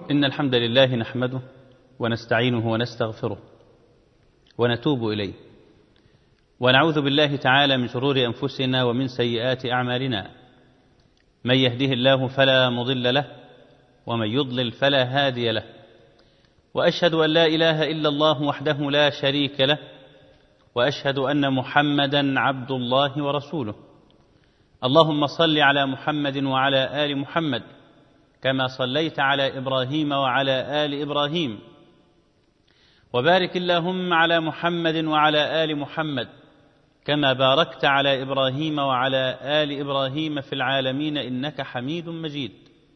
إن الحمد لله نحمده ونستعينه ونستغفره ونتوب إليه، ونعوذ بالله تعالى من شرور أنفسنا ومن سيئات أعمالنا. من يهده الله فلا مضل له، ومن يضلل فلا هادي له، وأشهد أن لا إله إلا الله وحده لا شريك له، وأشهد أن محمدا عبد الله ورسوله. اللهم صل على محمد وعلى آل محمد كما صليت على إبراهيم وعلى آل إبراهيم، وبارك اللهم على محمد وعلى آل محمد كما باركت على إبراهيم وعلى آل إبراهيم في العالمين إنك حميد مجيد.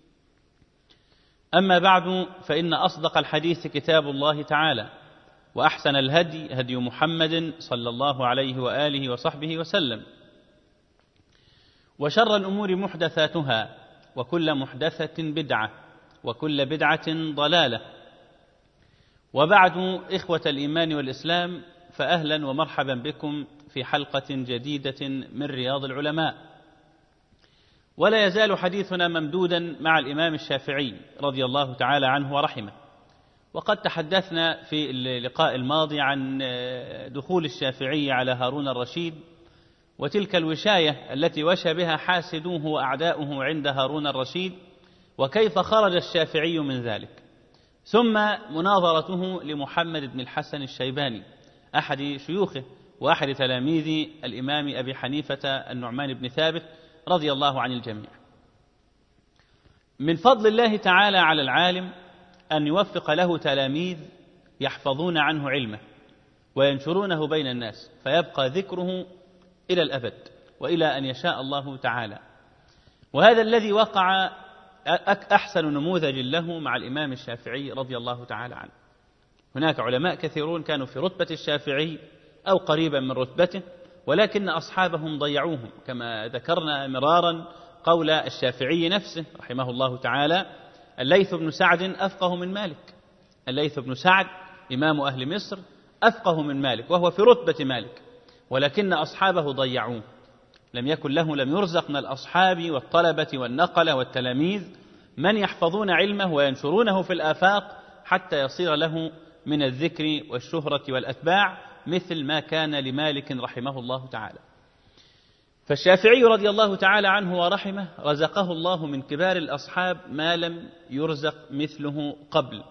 أما بعد، فإن أصدق الحديث كتاب الله تعالى، وأحسن الهدي هدي محمد صلى الله عليه وآله وصحبه وسلم، وشر الأمور محدثاتها، وكل محدثة بدعة، وكل بدعة ضلالة. وبعد، إخوة الإيمان والإسلام، فأهلا ومرحبا بكم في حلقة جديدة من رياض العلماء. ولا يزال حديثنا ممدودا مع الإمام الشافعي رضي الله تعالى عنه ورحمه. وقد تحدثنا في اللقاء الماضي عن دخول الشافعي على هارون الرشيد، وتلك الوشاية التي وشى بها حاسدوه وأعداؤه عند هارون الرشيد، وكيف خرج الشافعي من ذلك. ثم مناظرته لمحمد بن الحسن الشيباني، أحد شيوخه وأحد تلاميذ الإمام أبي حنيفة النعمان بن ثابت رضي الله عن الجميع. من فضل الله تعالى على العالم أن يوفق له تلاميذ يحفظون عنه علمه وينشرونه بين الناس، فيبقى ذكره إلى الأبد وإلى أن يشاء الله تعالى. وهذا الذي وقع أحسن نموذج له مع الإمام الشافعي رضي الله تعالى عنه. هناك علماء كثيرون كانوا في رتبة الشافعي أو قريبا من رتبته، ولكن أصحابهم ضيعوهم، كما ذكرنا مرارا قول الشافعي نفسه رحمه الله تعالى: الليث بن سعد أفقه من مالك. الليث بن سعد إمام أهل مصر أفقه من مالك، وهو في رتبة مالك، ولكن أصحابه ضيعوه. لم يرزق من الأصحاب والطلبة والنقلة والتلاميذ من يحفظون علمه وينشرونه في الآفاق حتى يصير له من الذكر والشهرة والأتباع مثل ما كان لمالك رحمه الله تعالى. فالشافعي رضي الله تعالى عنه ورحمه رزقه الله من كبار الأصحاب ما لم يرزق مثله قبل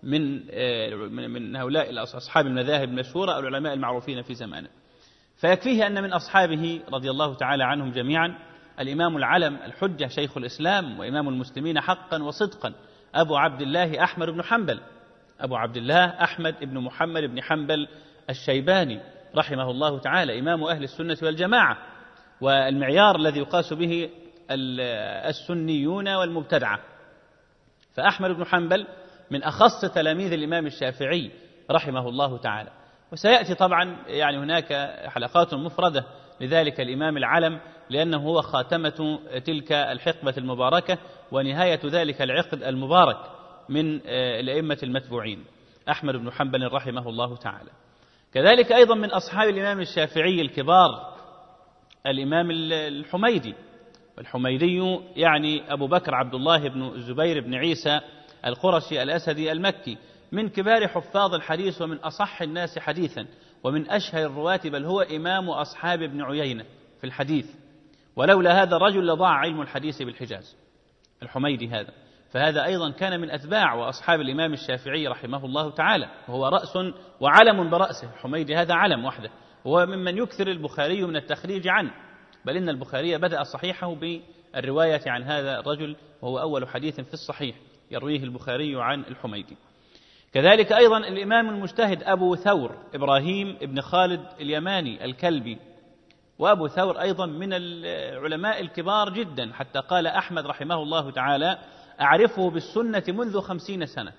من هؤلاء أصحاب المذاهب المشهورة أو العلماء المعروفين في زمانه. فيكفيه أن من أصحابه رضي الله تعالى عنهم جميعا الإمام العلم الحجة شيخ الإسلام وإمام المسلمين حقا وصدقا أبو عبد الله أحمد بن حنبل، أبو عبد الله أحمد بن محمد بن حنبل الشيباني رحمه الله تعالى، إمام أهل السنة والجماعة، والمعيار الذي يقاس به السنيون والمبتدعة. فأحمد بن حنبل من أخص تلاميذ الإمام الشافعي رحمه الله تعالى. وسيأتي طبعا هناك حلقات مفردة لذلك الإمام العلم، لأنه هو خاتمة تلك الحقبة المباركة ونهاية ذلك العقد المبارك من الأئمة المتبوعين، أحمد بن حنبل رحمه الله تعالى. كذلك أيضا من أصحاب الإمام الشافعي الكبار الإمام الحميدي، والحميدي أبو بكر عبد الله بن الزبير بن عيسى القرشي الأسدي المكي، من كبار حفاظ الحديث ومن أصح الناس حديثا ومن أشهر الرواة، بل هو إمام أصحاب ابن عيينة في الحديث، ولولا هذا الرجل لضاع علم الحديث بالحجاز الحميدي هذا. فهذا أيضا كان من أتباع وأصحاب الإمام الشافعي رحمه الله تعالى، وهو رأس وعلم برأسه. الحميدي هذا علم وحده، هو ممن يكثر البخاري من التخريج عنه، بل إن البخاري بدأ صحيحه بالرواية عن هذا الرجل، وهو أول حديث في الصحيح يرويه البخاري عن الحميدي. كذلك أيضا الإمام المجتهد أبو ثور إبراهيم ابن خالد اليماني الكلبي، وأبو ثور أيضا من العلماء الكبار جدا، حتى قال أحمد رحمه الله تعالى: أعرفه بالسنة منذ 50 سنة.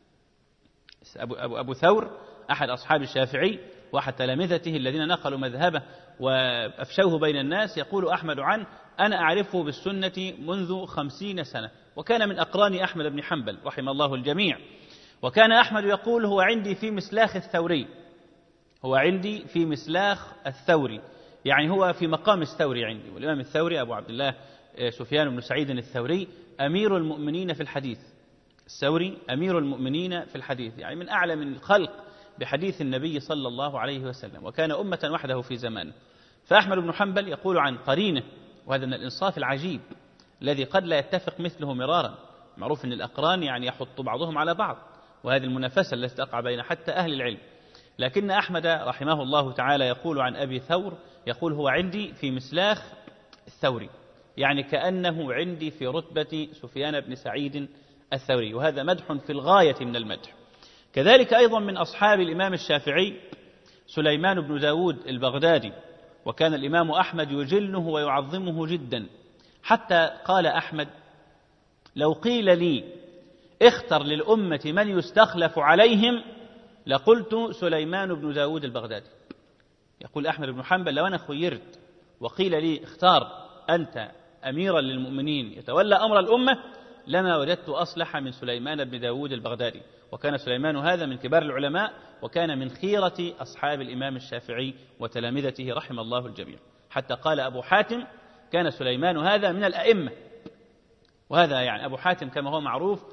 أبو ثور أحد أصحاب الشافعي وأحد تلامذته الذين نقلوا مذهبه وأفشوه بين الناس، يقول أحمد عنه: أنا أعرفه بالسنة منذ 50 سنة. وكان من أقران أحمد بن حنبل رحم الله الجميع. وكان أحمد يقول: هو عندي في مسلاخ الثوري، هو عندي في مسلاخ الثوري، هو في مقام الثوري عندي. والإمام الثوري أبو عبد الله سفيان بن سعيد الثوري أمير المؤمنين في الحديث، الثوري أمير المؤمنين في الحديث، يعني من أعلم الخلق بحديث النبي صلى الله عليه وسلم، وكان أمة وحده في زمانه. فأحمد بن حنبل يقول عن قرينه، وهذا من الإنصاف العجيب الذي قد لا يتفق مثله مرارا. معروف أن الأقران يعني يحط بعضهم على بعض، وهذه المنافسة التي تقع بين حتى أهل العلم. لكن أحمد رحمه الله تعالى يقول عن أبي ثور، يقول هو عندي في مسلاخ الثوري، يعني كأنه عندي في رتبة سفيان بن سعيد الثوري، وهذا مدح في الغاية من المدح. كذلك أيضا من أصحاب الإمام الشافعي سليمان بن داود البغدادي، وكان الإمام أحمد يجله ويعظمه جدا، حتى قال أحمد: لو قيل لي اختر للأمة من يستخلف عليهم لقلت سليمان بن داود البغدادي. يقول أحمد بن حنبل: لو أنا خيرت وقيل لي اختار أنت أميرا للمؤمنين يتولى أمر الأمة لما وجدت أصلح من سليمان بن داود البغدادي. وكان سليمان هذا من كبار العلماء، وكان من خيرة أصحاب الإمام الشافعي وتلامذته رحم الله الجميع، حتى قال أبو حاتم: كان سليمان هذا من الأئمة. وهذا يعني أبو حاتم كما هو معروف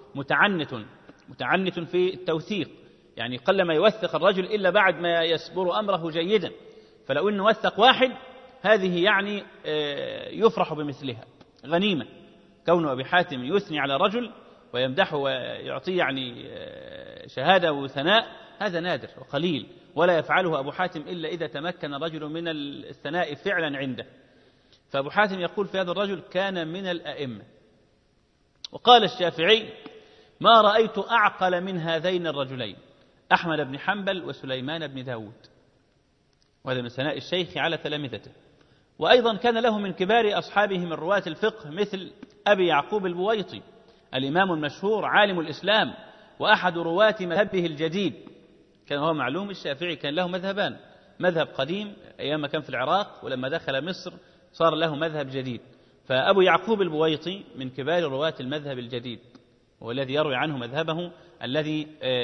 متعنت في التوثيق، يعني قلما يوثق الرجل إلا بعد ما يسبر أمره جيدا، فلو أنه وثق واحد هذه يعني يفرح بمثلها، غنيمة. كون أبي حاتم يثني على رجل ويمدحه ويعطيه يعني شهادة وثناء، هذا نادر وقليل، ولا يفعله أبو حاتم إلا إذا تمكن رجل من الثناء فعلا عنده. فأبو حاتم يقول في هذا الرجل: كان من الأئمة. وقال الشافعي: ما رأيت أعقل من هذين الرجلين، أحمد بن حنبل وسليمان بن داود. وهذا من ثناء الشيخ على تلامذته. وأيضا كان له من كبار أصحابه من رواة الفقه مثل أبي يعقوب البويطي، الإمام المشهور عالم الإسلام وأحد رواة مذهبه الجديد. كان هو معلوم الشافعي كان له مذهبان، مذهب قديم أيام ما كان في العراق، ولما دخل مصر صار له مذهب جديد. فأبو يعقوب البويطي من كبار رواة المذهب الجديد، والذي يروي عنه مذهبه الذي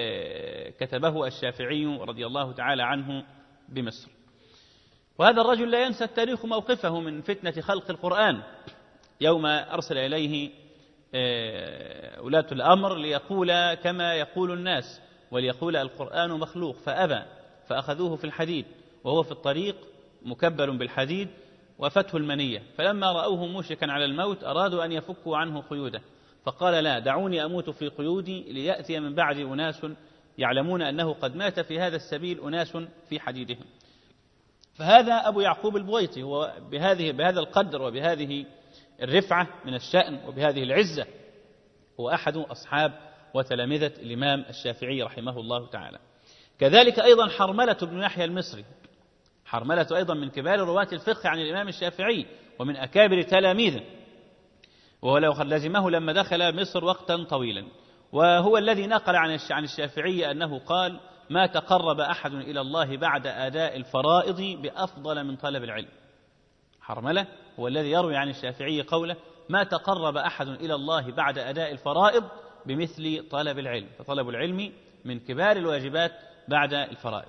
كتبه الشافعي رضي الله تعالى عنه بمصر. وهذا الرجل لا ينسى التاريخ موقفه من فتنة خلق القرآن، يوم أرسل إليه ولاة الأمر ليقول كما يقول الناس، وليقول القرآن مخلوق، فأبى، فأخذوه في الحديد وهو في الطريق مكبل بالحديد وفتح المنية، فلما رأوه موشكا على الموت أرادوا أن يفكوا عنه قيوده، فقال: لا، دعوني أموت في قيودي ليأتي من بعد أناس يعلمون أنه قد مات في هذا السبيل أناس في حديدهم. فهذا أبو يعقوب البويطي هو بهذا القدر وبهذه الرفعة من الشأن وبهذه العزة هو أحد أصحاب وتلامذة الإمام الشافعي رحمه الله تعالى. كذلك أيضا حرملة بن يحيى المصري، حرملة أيضا من كبار رواة الفقه عن الإمام الشافعي ومن أكابر تلاميذه، ولو قد لزمه لما دخل مصر وقتا طويلا، وهو الذي نقل عن الشافعي أنه قال: ما تقرب أحد إلى الله بعد أداء الفرائض بأفضل من طلب العلم. حرملة هو الذي يروي عن الشافعي قوله: ما تقرب أحد إلى الله بعد أداء الفرائض بمثل طلب العلم، فطلب العلم من كبار الواجبات بعد الفرائض.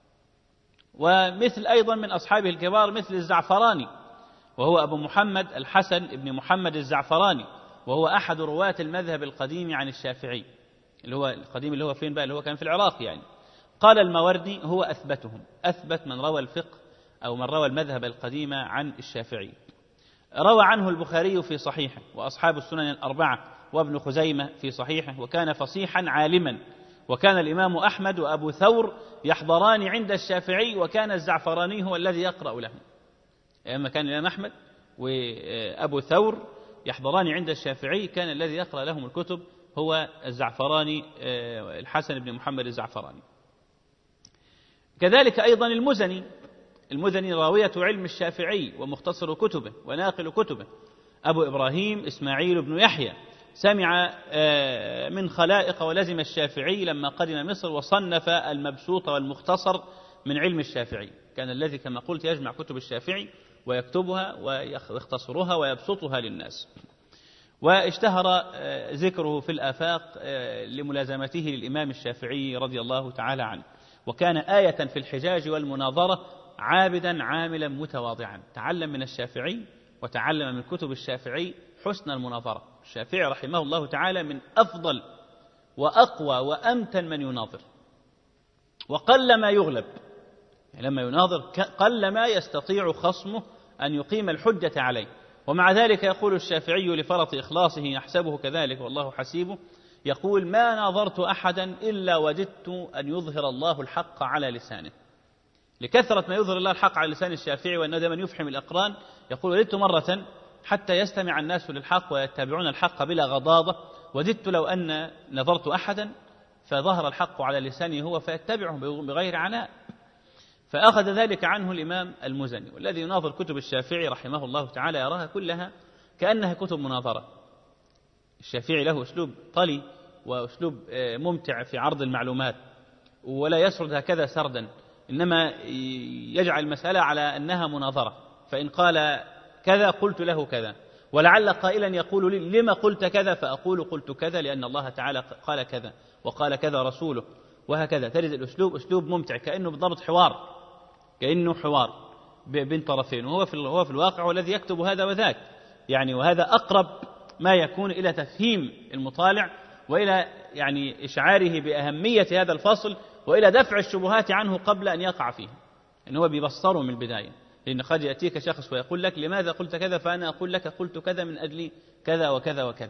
ومثل أيضا من أصحابه الكبار مثل الزعفراني، وهو أبو محمد الحسن ابن محمد الزعفراني، وهو أحد رواة المذهب القديم عن الشافعي، اللي هو القديم اللي هو فين بقى، اللي هو كان في العراق يعني. قال الماوردي: هو أثبتهم، أثبت من روى الفقه أو من روى المذهب القديم عن الشافعي. روى عنه البخاري في صحيحه، وأصحاب السنن الأربعة، وابن خزيمة في صحيحه، وكان فصيحا عالما. وكان الإمام أحمد وأبو ثور يحضران عند الشافعي، وكان الزعفراني هو الذي يقرأ لهم. أما كان الإمام أحمد وأبو ثور يحضران عند الشافعي، كان الذي يقرأ لهم الكتب هو الزعفراني الحسن بن محمد الزعفراني. كذلك أيضا المزني راوية علم الشافعي ومختصر كتبه وناقل كتبه، أبو إبراهيم إسماعيل بن يحيى، سمع من خلائق ولزم الشافعي لما قدم مصر، وصنف المبسوط والمختصر من علم الشافعي. كان الذي كما قلت يجمع كتب الشافعي ويكتبها ويختصرها ويبسطها للناس. واشتهر ذكره في الآفاق لملازمته للإمام الشافعي رضي الله تعالى عنه، وكان آية في الحجاج والمناظرة، عابدا عاملا متواضعا. تعلم من الشافعي وتعلم من كتب الشافعي حسن المناظرة. الشافعي رحمه الله تعالى من أفضل وأقوى وأمتن من يناظر، وقل ما يغلب، يعني لما يناظر قل ما يستطيع خصمه أن يقيم الحجة عليه. ومع ذلك يقول الشافعي لفرط إخلاصه يحسبه كذلك والله حسيبه، يقول: ما ناظرت أحدا إلا وجدت أن يظهر الله الحق على لسانه. لكثرة ما يظهر الله الحق على لسان الشافعي وأنه دائما يفحم الأقران، يقول: وددت مرة حتى يستمع الناس للحق ويتبعون الحق بلا غضاضة، وددت لو أن نظرت أحدا فظهر الحق على لسانه هو فيتبعه بغير عناء. فأخذ ذلك عنه الإمام المزني، والذي يناظر كتب الشافعي رحمه الله تعالى يراها كلها كأنها كتب مناظرة. الشافعي له أسلوب طلي وأسلوب ممتع في عرض المعلومات، ولا يسرد هكذا سردا، إنما يجعل المسألة على أنها مناظرة. فإن قال كذا قلت له كذا، ولعل قائلا يقول لي: لما قلت كذا؟ فأقول: قلت كذا لأن الله تعالى قال كذا وقال كذا رسوله، وهكذا. تجد الأسلوب أسلوب ممتع كأنه بالضبط حوار، كأنه حوار بين طرفين، وهو في الواقع هو الذي يكتب هذا وذاك يعني. وهذا أقرب ما يكون إلى تفهيم المطالع وإلى يعني إشعاره بأهمية هذا الفصل وإلى دفع الشبهات عنه قبل أن يقع فيه، إن هو بيبصره من البداية. لأن قد يأتيك شخص ويقول لك: لماذا قلت كذا؟ فأنا أقول لك: قلت كذا من أجل كذا وكذا وكذا.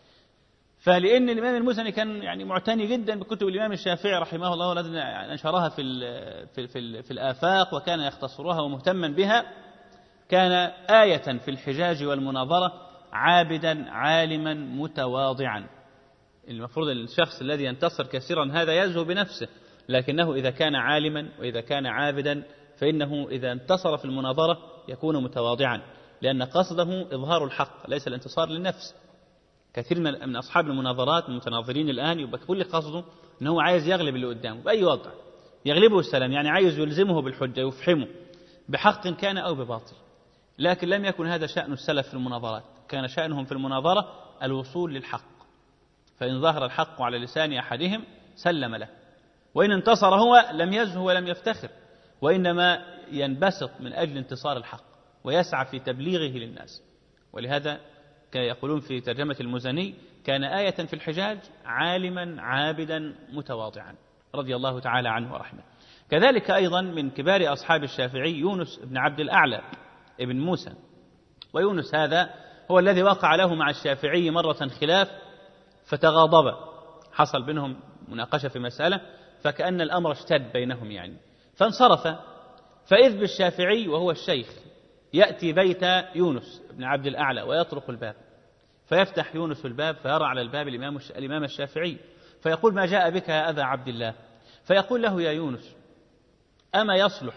فلأن الإمام المزني كان يعني معتني جدا بكتب الإمام الشافعي رحمه الله الذي نشرها في الآفاق وكان يختصرها ومهتما بها، كان آية في الحجاج والمناظرة عابدا عالما متواضعا. المفروض الشخص الذي ينتصر كثيرا هذا يزهو بنفسه، لكنه إذا كان عالما وإذا كان عابدا فإنه إذا انتصر في المناظرة يكون متواضعا، لأن قصده إظهار الحق ليس الانتصار للنفس. كثير من أصحاب المناظرات المتناظرين الآن يبقى كل قصده أنه عايز يغلب اللي قدامه بأي وضع، يغلبه السلام، يعني عايز يلزمه بالحجة، يفحمه بحق كان أو بباطل. لكن لم يكن هذا شأن السلف في المناظرات، كان شأنهم في المناظرة الوصول للحق، فإن ظهر الحق على لسان أحدهم سلم له، وإن انتصر هو لم يزهو ولم يفتخر، وإنما ينبسط من أجل انتصار الحق ويسعى في تبليغه للناس. ولهذا يقولون في ترجمة المزني: كان آية في الحجاج عالما عابدا متواضعا رضي الله تعالى عنه ورحمه. كذلك أيضا من كبار أصحاب الشافعي يونس بن عبد الأعلى ابن موسى، ويونس هذا هو الذي وقع له مع الشافعي مرة خلاف فتغاضب، حصل بينهم مناقشة في مسألة فكأن الأمر اشتد بينهم يعني، فانصرف. فإذ بالشافعي وهو الشيخ يأتي بيت يونس بن عبد الأعلى ويطرق الباب، فيفتح يونس الباب فيرى على الباب الإمام الشافعي، فيقول: ما جاء بك يا أبا عبد الله؟ فيقول له: يا يونس، أما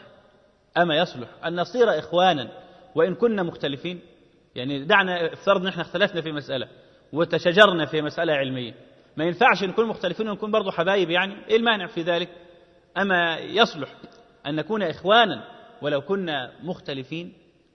يصلح أن نصير إخوانا وإن كنا مختلفين؟ يعني دعنا افترض نحن اختلفنا في مسألة وتشجرنا في مسألة علمية، ما ينفعش نكون مختلفين ونكون برضو حبايب؟ يعني إيه المانع في ذلك؟ أما يصلح أن نكون إخوانا ولو كنا مختلفين؟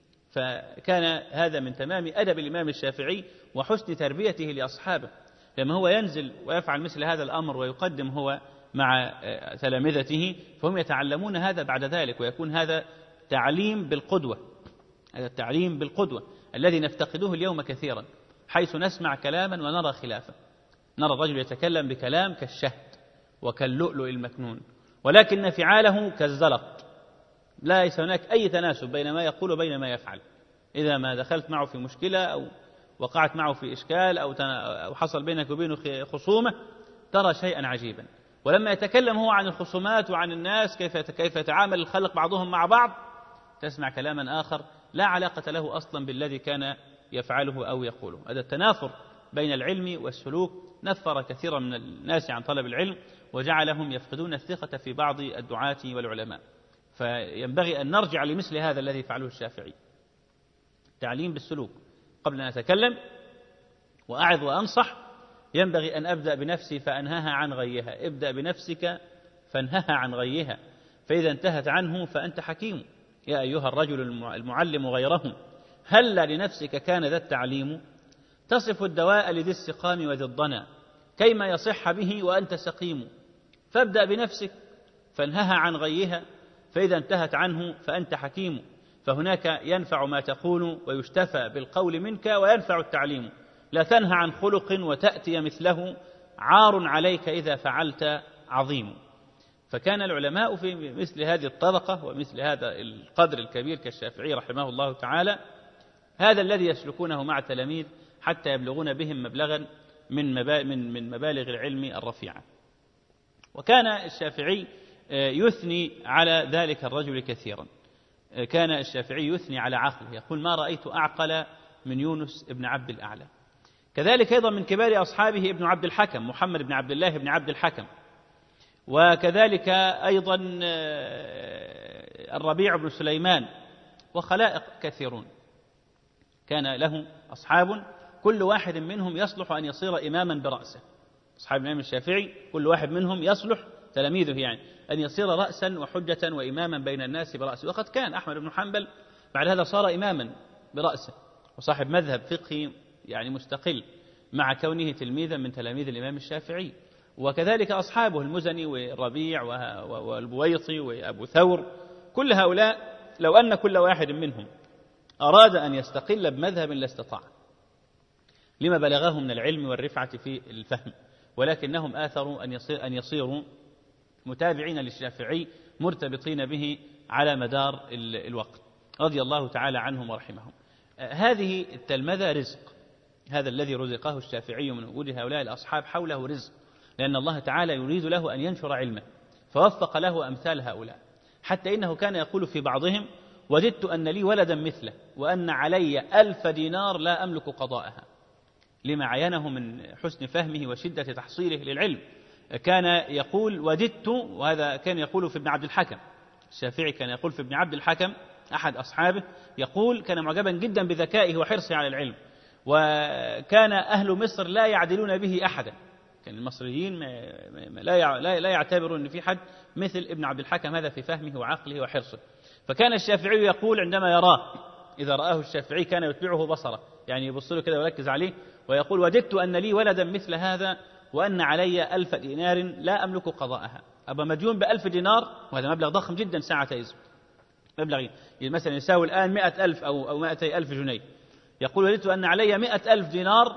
فكان هذا من تمام أدب الإمام الشافعي وحسن تربيته لأصحابه، لما هو ينزل ويفعل مثل هذا الأمر ويقدم هو مع تلامذته فهم يتعلمون هذا بعد ذلك، ويكون هذا تعليم بالقدوة، هذا التعليم بالقدوة الذي نفتقده اليوم كثيرا، حيث نسمع كلاما ونرى خلافه. نرى الرجل يتكلم بكلام كالشهد وكاللؤلؤ المكنون، ولكن فعاله كالزلط، ليس هناك أي تناسب بين ما يقول وبين ما يفعل. إذا ما دخلت معه في مشكلة أو وقعت معه في إشكال أو حصل بينك وبينه خصومة ترى شيئا عجيبا، ولما يتكلم هو عن الخصومات وعن الناس كيف يتعامل الخلق بعضهم مع بعض تسمع كلاما آخر لا علاقة له أصلا بالذي كان يفعله أو يقوله. هذا التنافر بين العلم والسلوك نفر كثيرا من الناس عن طلب العلم وجعلهم يفقدون الثقة في بعض الدعاة والعلماء. فينبغي أن نرجع لمثل هذا الذي فعله الشافعي، تعليم بالسلوك. قبل أن أتكلم وأعظ وأنصح ينبغي أن أبدأ بنفسي فأنهاها عن غيها. ابدأ بنفسك فانهها عن غيها، فإذا انتهت عنه فأنت حكيم. يا أيها الرجل المعلم غيره هل لنفسك كان ذا التعليم؟ تصف الدواء لذي السقام وذي الضنا كيما يصح به وأنت سقيم. فابدأ بنفسك فانهها عن غيها، فإذا انتهت عنه فأنت حكيم. فهناك ينفع ما تقول ويشتفى بالقول منك، وينفع التعليم. لا تنهى عن خلق وتأتي مثله عار عليك إذا فعلت عظيم. فكان العلماء في مثل هذه الطبقة ومثل هذا القدر الكبير كالشافعي رحمه الله تعالى هذا الذي يسلكونه مع التلاميذ حتى يبلغون بهم مبلغا من مبالغ العلم الرفيعة. وكان الشافعي يثني على ذلك الرجل كثيرا. كان الشافعي يثني على عقله، يقول ما رأيت أعقل من يونس ابن عبد الأعلى. كذلك أيضا من كبار أصحابه ابن عبد الحكم محمد بن عبد الله بن عبد الحكم، وكذلك أيضا الربيع بن سليمان، وخلائق كثيرون. كان له أصحاب كل واحد منهم يصلح أن يصير إماما برأسه. أصحاب الإمام الشافعي كل واحد منهم يصلح، تلاميذه يعني، أن يصير رأسا وحجة وإماما بين الناس برأسه. وقد كان أحمد بن حنبل بعد هذا صار إماما برأسه وصاحب مذهب فقهي يعني مستقل مع كونه تلميذا من تلاميذ الإمام الشافعي. وكذلك أصحابه المزني والربيع والبويطي وأبو ثور، كل هؤلاء لو أن كل واحد منهم أراد أن يستقل بمذهب لاستطاع لما بلغه من العلم والرفعة في الفهم، ولكنهم آثروا أن يصيروا متابعين للشافعي مرتبطين به على مدار الوقت رضي الله تعالى عنهم ورحمهم. هذه التلمذة رزق، هذا الذي رزقه الشافعي من وجود هؤلاء الأصحاب حوله رزق، لأن الله تعالى يريد له أن ينشر علمه فوفق له أمثال هؤلاء، حتى إنه كان يقول في بعضهم وجدت أن لي ولدا مثله وأن علي 1000 دينار لا أملك قضاءها، لما عينه من حسن فهمه وشدة تحصيله للعلم. كان يقول وجدت، وهذا كان يقول في ابن عبد الحكم، الشافعي كان يقول في ابن عبد الحكم أحد أصحابه، يقول كان معجبا جدا بذكائه وحرصه على العلم، وكان أهل مصر لا يعدلون به أحدا، كان المصريين لا يعتبرون أن في حد مثل ابن عبد الحكم هذا في فهمه وعقله وحرصه. فكان الشافعي يقول عندما يراه، إذا رآه الشافعي كان يتبعه بصره، يعني يبص له كده ويركز عليه، ويقول وجدت أن لي ولدا مثل هذا وأن علي 1000 دينار لا أملك قضاءها. أبا مديون ب1000 دينار، وهذا مبلغ ضخم جدا ساعة إذن، مبلغ مثلا يساوي الآن 100,000 أو 200,000 جنيه. يقول وجدت أن علي 100,000 دينار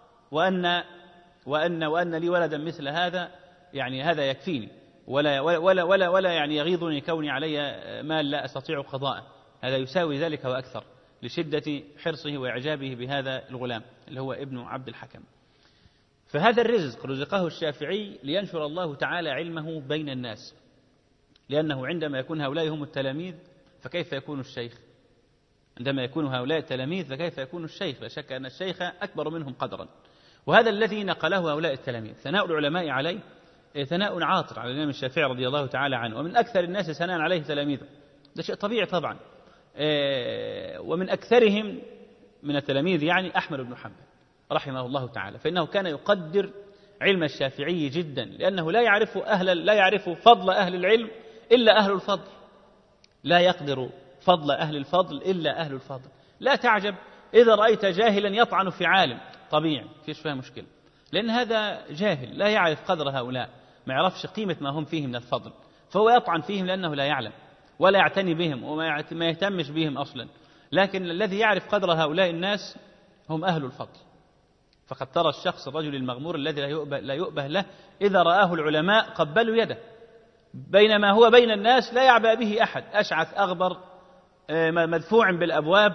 وأن لي ولدا مثل هذا، يعني هذا يكفيني ولا يعني يغيظني كوني علي مال لا أستطيع قضاءه، هذا يساوي ذلك وأكثر لشدة حرصه وإعجابه بهذا الغلام اللي هو ابن عبد الحكم. فهذا الرزق رزقه الشافعي لينشر الله تعالى علمه بين الناس، لأنه عندما يكون هؤلاء هم التلاميذ فكيف يكون الشيخ؟ عندما يكون هؤلاء التلاميذ فكيف يكون الشيخ؟ لا شك أن الشيخ أكبر منهم قدرا. وهذا الذي نقله هؤلاء التلاميذ. ثناء العلماء عليه ثناء عاطر على الإمام الشافعي رضي الله تعالى عنه، ومن أكثر الناس ثناء عليه تلاميذه، ده شيء طبيعي طبعا. ومن أكثرهم من التلاميذ يعني أحمد بن حنبل رحمه الله تعالى، فإنه كان يقدر علم الشافعي جدا، لأنه لا يعرف فضل أهل العلم إلا أهل الفضل، لا يقدر فضل أهل الفضل إلا أهل الفضل. لا تعجب إذا رأيت جاهلا يطعن في عالم، طبيعي فيش فيها مشكلة، لأن هذا جاهل لا يعرف قدر هؤلاء، ما يعرفش قيمة ما هم فيه من الفضل، فهو يطعن فيهم لأنه لا يعلم ولا يعتني بهم وما يهتمش بهم أصلا. لكن الذي يعرف قدر هؤلاء الناس هم أهل الفضل. فقد ترى الشخص الرجل المغمور الذي لا يؤبه له إذا رآه العلماء قبلوا يده، بينما هو بين الناس لا يعبأ به أحد، أشعث أغبر مدفوع بالأبواب،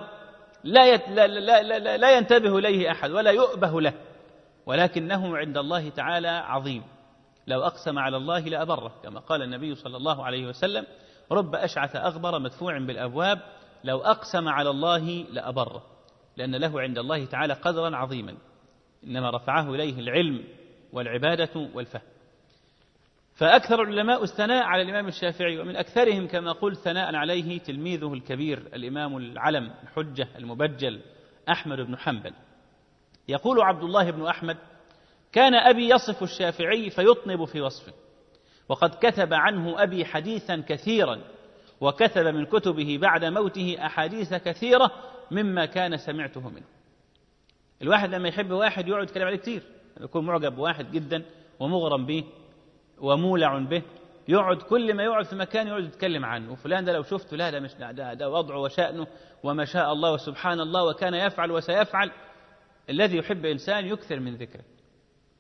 لا ينتبه إليه أحد ولا يؤبه له، ولكنه عند الله تعالى عظيم. لو أقسم على الله لأبره، كما قال النبي صلى الله عليه وسلم رب أشعث أغبر مدفوع بالأبواب لو أقسم على الله لأبره، لأن له عند الله تعالى قدرا عظيما، إنما رفعه إليه العلم والعبادة والفهم. فأكثر العلماء الثناء على الإمام الشافعي، ومن أكثرهم كما قلت ثناء عليه تلميذه الكبير الإمام العلم الحجة المبجل أحمد بن حنبل. يقول عبد الله بن أحمد كان أبي يصف الشافعي فيطنب في وصفه، وقد كتب عنه أبي حديثا كثيرا، وكتب من كتبه بعد موته أحاديث كثيرة مما كان سمعته منه. الواحد لما يحب واحد يقعد يتكلم عليه كتير، يكون معجب بواحد جدا ومغرم به ومولع به، يقعد كل ما يقعد في مكان يقعد يتكلم عنه، وفلان ده لو شفته لا مش ده وضعه وشأنه وما شاء الله وسبحان الله وكان يفعل وسيفعل. الذي يحب إنسان يكثر من ذكره،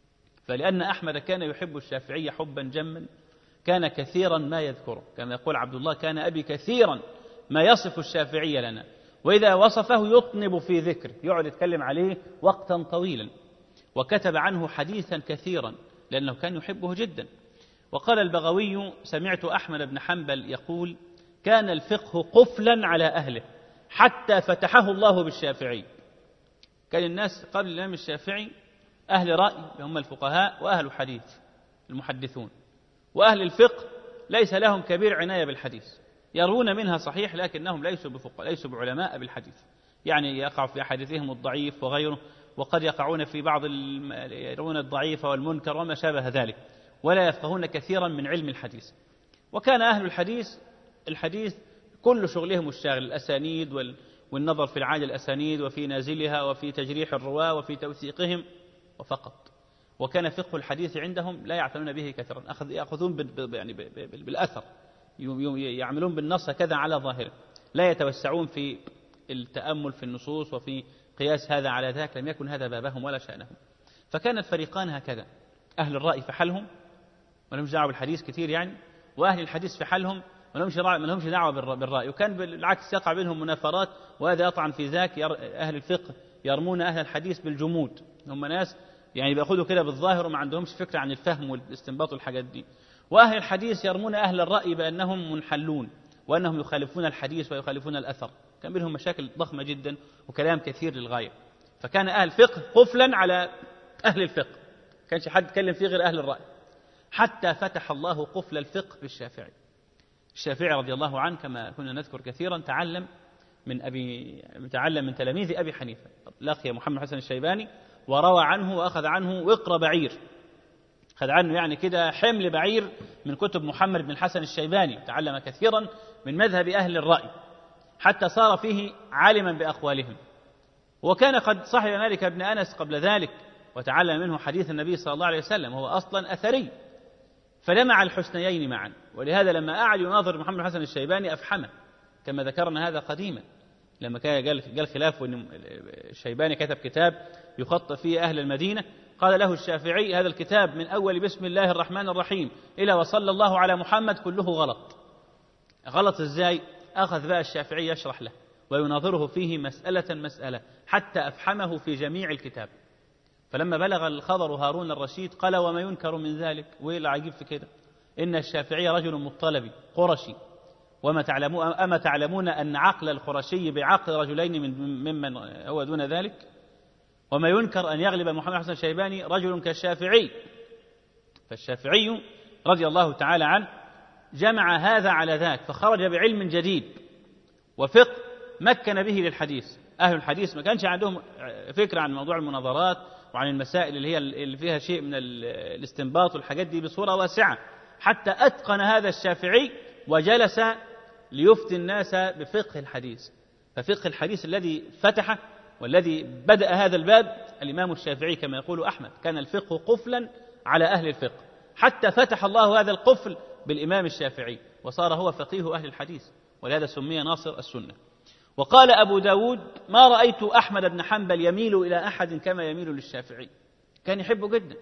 فلأن أحمد كان يحب الشافعي حبا جما كان كثيرا ما يذكره، كما يقول عبد الله: كان أبي كثيرا ما يصف الشافعي لنا، وإذا وصفه يطنب في ذكره، يقعد يتكلم عليه وقتا طويلا، وكتب عنه حديثا كثيرا لأنه كان يحبه جدا. وقال البغوي: سمعت أحمد بن حنبل يقول: كان الفقه قفلا على أهله حتى فتحه الله بالشافعي. كان الناس قبل الإمام الشافعي أهل رأي هم الفقهاء وأهل حديث المحدثون، وأهل الفقه ليس لهم كبير عناية بالحديث، يرون منها صحيح لكنهم ليسوا بعلماء بالحديث، يعني يقع في أحاديثهم الضعيف وغيره، وقد يقعون في بعض يرون الضعيف والمنكر وما شابه ذلك، ولا يفقهون كثيرا من علم الحديث. وكان أهل الحديث كل شغلهم الشاغل الأسانيد والنظر في العاجل الأسانيد وفي نازلها وفي تجريح الرواة وفي توثيقهم وفقط. وكان فقه الحديث عندهم لا يعتنون به كثيرا، يأخذون بالأثر، يعملون بالنص كذا على ظاهره، لا يتوسعون في التأمل في النصوص وفي قياس هذا على ذاك، لم يكن هذا بابهم ولا شأنهم. فكان الفريقان هكذا: أهل الرأي في حالهم ولهمش دعوة بالحديث كثير يعني، وأهل الحديث في حالهم ولهمش دعوة بالرأي. وكان بالعكس يقع بينهم منافرات، وهذا يطعن في ذاك. أهل الفقه يرمون أهل الحديث بالجمود، هم ناس يعني بيأخذوا كده بالظاهر وما عندهمش فكرة عن الفهم والاستنباط والحاجات دي. وأهل الحديث يرمون أهل الرأي بأنهم منحلون وأنهم يخالفون الحديث ويخالفون الأثر. كان بينهم مشاكل ضخمة جدا وكلام كثير للغاية. فكان أهل الفقه قفلا على أهل الفقه، كانش حد يتكلم فيه غير أهل الرأي، حتى فتح الله قفل الفقه بالشافعي. الشافعي رضي الله عنه كما كنا نذكر كثيرا تعلم من تلاميذ أبي حنيفة، لقي محمد حسن الشيباني وروى عنه وأخذ عنه وقر بعير، أخذ عنه يعني كده حمل بعير من كتب محمد بن الحسن الشيباني. تعلم كثيرا من مذهب أهل الرأي حتى صار فيه عالما بأقوالهم. وكان قد صحب مالك بن أنس قبل ذلك وتعلم منه حديث النبي صلى الله عليه وسلم، وهو أصلا أثري، فجمع الحسنيين معا. ولهذا لما قعد يناظر محمد حسن الشيباني أفحمه، كما ذكرنا هذا قديما، لما كان قال خلاف وأن الشيباني كتب كتاب يخط فيه أهل المدينة، قال له الشافعي: هذا الكتاب من أول بسم الله الرحمن الرحيم إلى وصلى الله على محمد كله غلط. غلط إزاي؟ أخذ بقى الشافعي يشرح له ويناظره فيه مسألة حتى أفحمه في جميع الكتاب. فلما بلغ الخبر هارون الرشيد قال: وما ينكر من ذلك؟ وإيه العجيب في كده؟ إن الشافعي رجل مطلبي قرشي، أما تعلمون أن عقل القرشي بعقل رجلين ممن هو دون ذلك؟ وما ينكر أن يغلب محمد حسن الشيباني رجل كالشافعي. فالشافعي رضي الله تعالى عنه جمع هذا على ذاك، فخرج بعلم جديد وفقه مكن به للحديث. أهل الحديث ما كانش عندهم فكرة عن موضوع المناظرات وعن المسائل اللي فيها شيء من الاستنباط والحاجات دي بصورة واسعة، حتى أتقن هذا الشافعي وجلس ليفتي الناس بفقه الحديث. ففقه الحديث الذي فتح والذي بدأ هذا الباب الإمام الشافعي كما يقول أحمد: كان الفقه قفلا على أهل الفقه، حتى فتح الله هذا القفل بالإمام الشافعي وصار هو فقيه أهل الحديث، ولهذا سمي ناصر السنة. وقال أبو داود: ما رأيت أحمد بن حنبل يميل إلى أحد كما يميل للشافعي، كان يحبه جدا.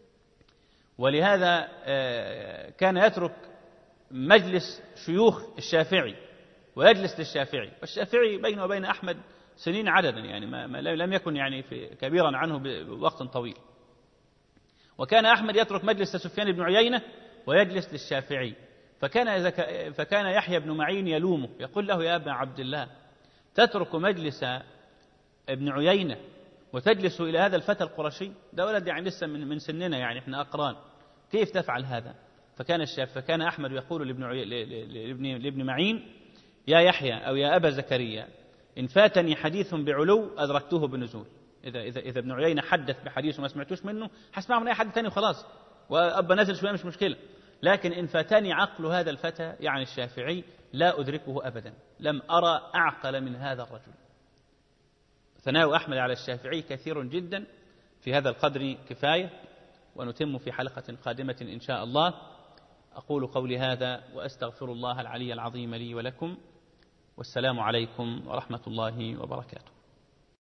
ولهذا كان يترك مجلس شيوخ الشافعي ويجلس للشافعي، والشافعي بينه وبين أحمد سنين عددا، يعني لم يكن يعني كبيرا عنه بوقت طويل. وكان أحمد يترك مجلس سفيان بن عيينة ويجلس للشافعي، فكان يحيى بن معين يلومه، يقول له: يا ابن عبد الله، تترك مجلس ابن عيينة وتجلس إلى هذا الفتى القرشي؟ ده ولد يعني لسه من سننا، يعني احنا أقران، كيف تفعل هذا؟ فكان أحمد يقول لابن معين: يا يحيى أو يا أبا زكريا، إن فاتني حديث بعلو أدركته بنزول. إذا ابن عيينة حدث بحديث وما سمعتوش منه هسمعه من أي حد ثاني وخلاص، وأبا نزل شوية مش مشكلة. لكن إن فاتني عقل هذا الفتى يعني الشافعي لا أدركه أبدا، لم أرى أعقل من هذا الرجل. ثناء أحمد على الشافعي كثير جدا، في هذا القدر كفاية، ونتم في حلقة قادمة إن شاء الله. أقول قولي هذا وأستغفر الله العلي العظيم لي ولكم، والسلام عليكم ورحمة الله وبركاته.